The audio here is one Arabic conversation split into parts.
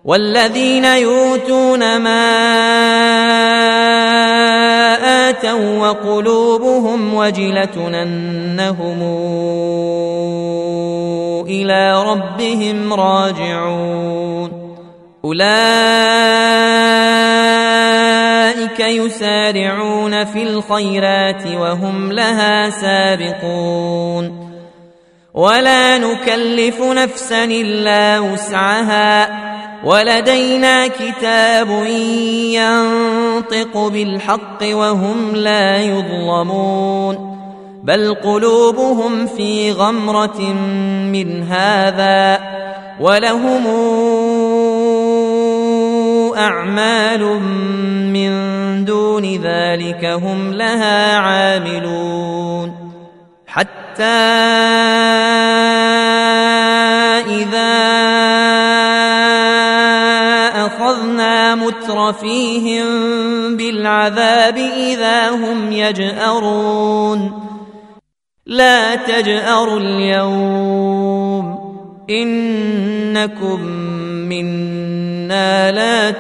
والذين يؤتون ما آتوا وقلوبهم وجلة أنهم إلى ربهم راجعون أولئك يسارعون في الخيرات وهم لها سابقون ولا نكلف نفسا إلا وسعها ولدينا كتاب ينطق بالحق وهم لا يظلمون بل قلوبهم في غمرة من هذا ولهم أعمال من دون ذلك هم لها عاملون حتى إذا أخذنا مترفيهم بالعذاب إذا هم يجأرون لا تجأروا اليوم إنكم منا لا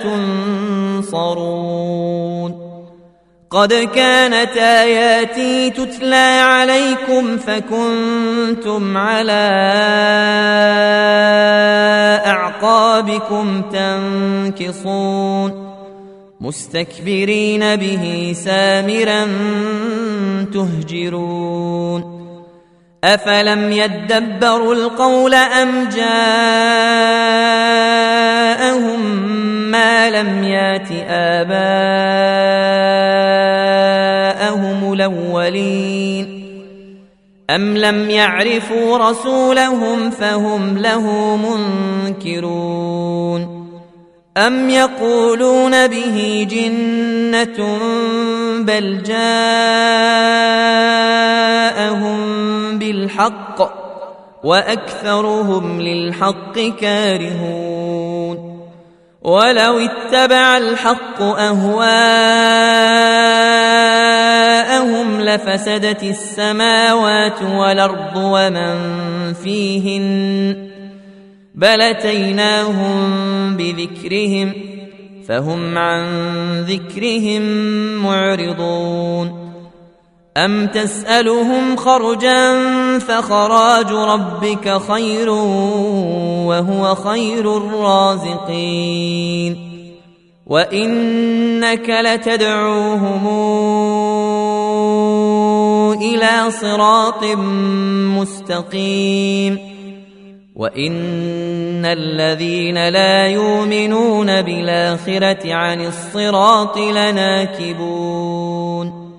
تنصرون قد كانت آياتي تتلى عليكم فكنتم على أعقابكم تنكصون مستكبرين به سامرا تهجرون أفلم يدبروا القول أم جاءهم ما لم يات آباءهم الأولين أم لم يعرفوا رسولهم فهم له منكرون أم يقولون به جنة بل جاءهم بالحق وأكثرهم للحق كارهون ولو اتبع الحق أهواءهم لفسدت السماوات والأرض ومن فيهن بل أتيناهم بذكرهم فهم عن ذكرهم معرضون أم تسألهم خرجا فخراج ربك خير وهو خير الرازقين وإنك لتدعوهم إلى صراط مستقيم وإن الذين لا يؤمنون بالآخرة عن الصراط لناكبون